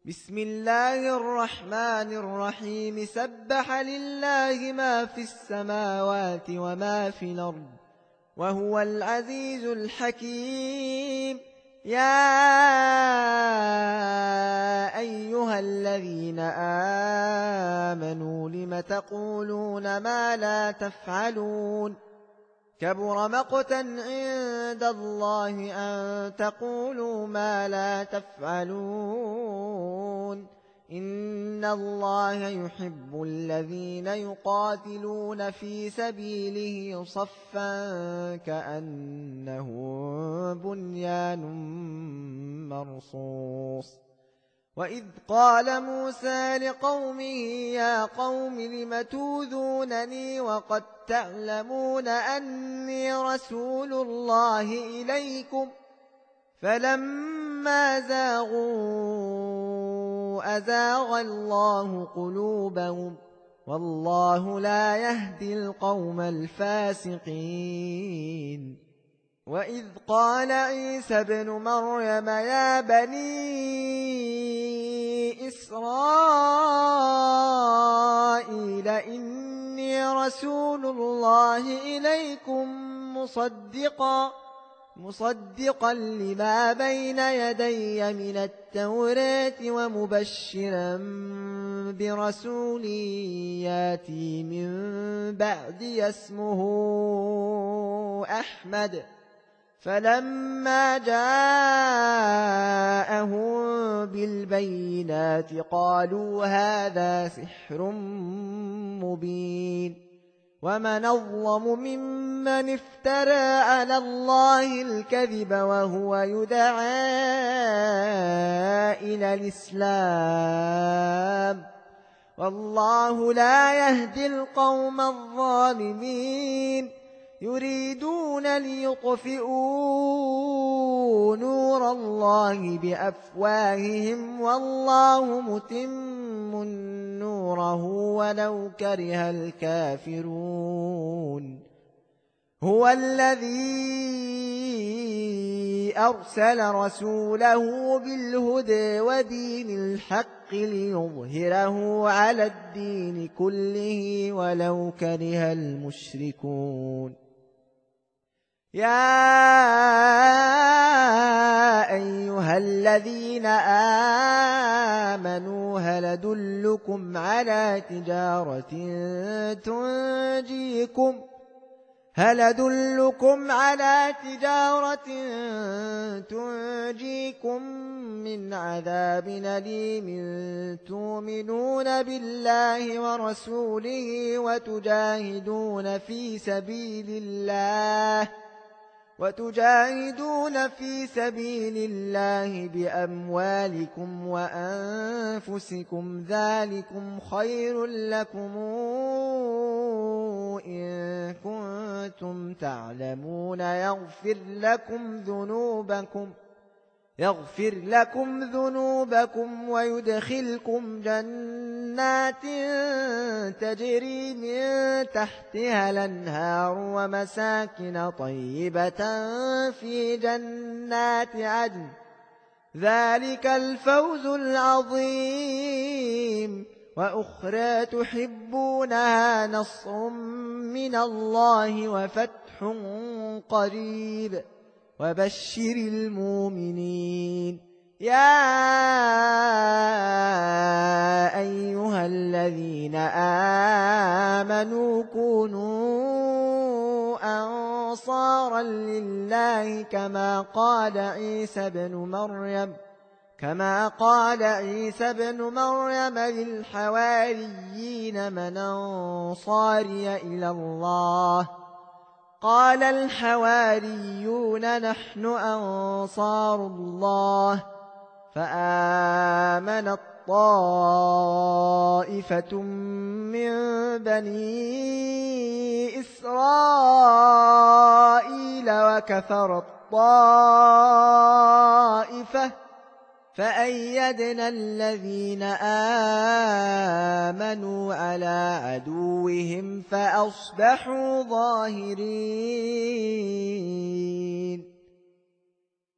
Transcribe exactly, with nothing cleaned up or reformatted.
بسم الله الرحمن الرحيم سبح لله ما في السماوات وما في الأرض وهو العزيز الحكيم. يا أيها الذين آمنوا لم تقولون ما لا تفعلون كبر مقتا عند الله أن تقولوا ما لا تفعلون. إن الله يحب الذين يقاتلون في سبيله صفا كأنه بنيان مرصوص. وإذ قال موسى لقومه يا قوم لم توذونني وقد تعلمون أني رسول الله إليكم فلما زاغوا أزاغ الله قلوبهم والله لا يهدي القوم الفاسقين. وإذ قال عيسى ابن مريم يا بني إسرائيل إني رسول الله إليكم مصدقا مصدقا لما بين يدي من التوراة ومبشرا برسول ياتي من بعدي اسمه أحمد. فلما جاءهم بالبينات قالوا هذا سحر مبين. ومن أظلم ممن افترى على الله الكذب وهو يدعى إلى الإسلام والله لا يهدي القوم الظالمين. يريدون ليطفئوا نور الله بأفواههم والله متم نوره ولو كره الكافرون. هو الذي أرسل رسوله بالهدى ودين الحق ليظهره على الدين كله ولو كره المشركون. يا أيها الذين آمنوا هل أدلكم على تجارة تنجيكم هل أدلكم على تجارة تنجيكم من عذاب أليم تؤمنون بالله ورسوله وتجاهدون في سبيل الله وتجاهدون في سبيل الله بأموالكم وأنفسكم ذلكم خير لكم إن كنتم تعلمون. يغفر لكم ذنوبكم يغفر لكم ذنوبكم ويدخلكم جنات تجري من تحتها الأنهار ومساكن طيبة في جنات عدن ذلك الفوز العظيم. وأخرى تحبونها نصر من الله وفتح قريب وبشر المؤمنين. يا أيها الذين آمنوا كونوا أنصارا لله كما قال عيسى ابن مريم كما قال عيسى ابن مريم للحواريين من أنصاري إلى الله قال الحواريون نحن أنصار الله. فآمنت طائفة من بني إسرائيل وكفرت طائفة فأيدنا الذين آمنوا على عدوهم فأصبحوا ظاهرين.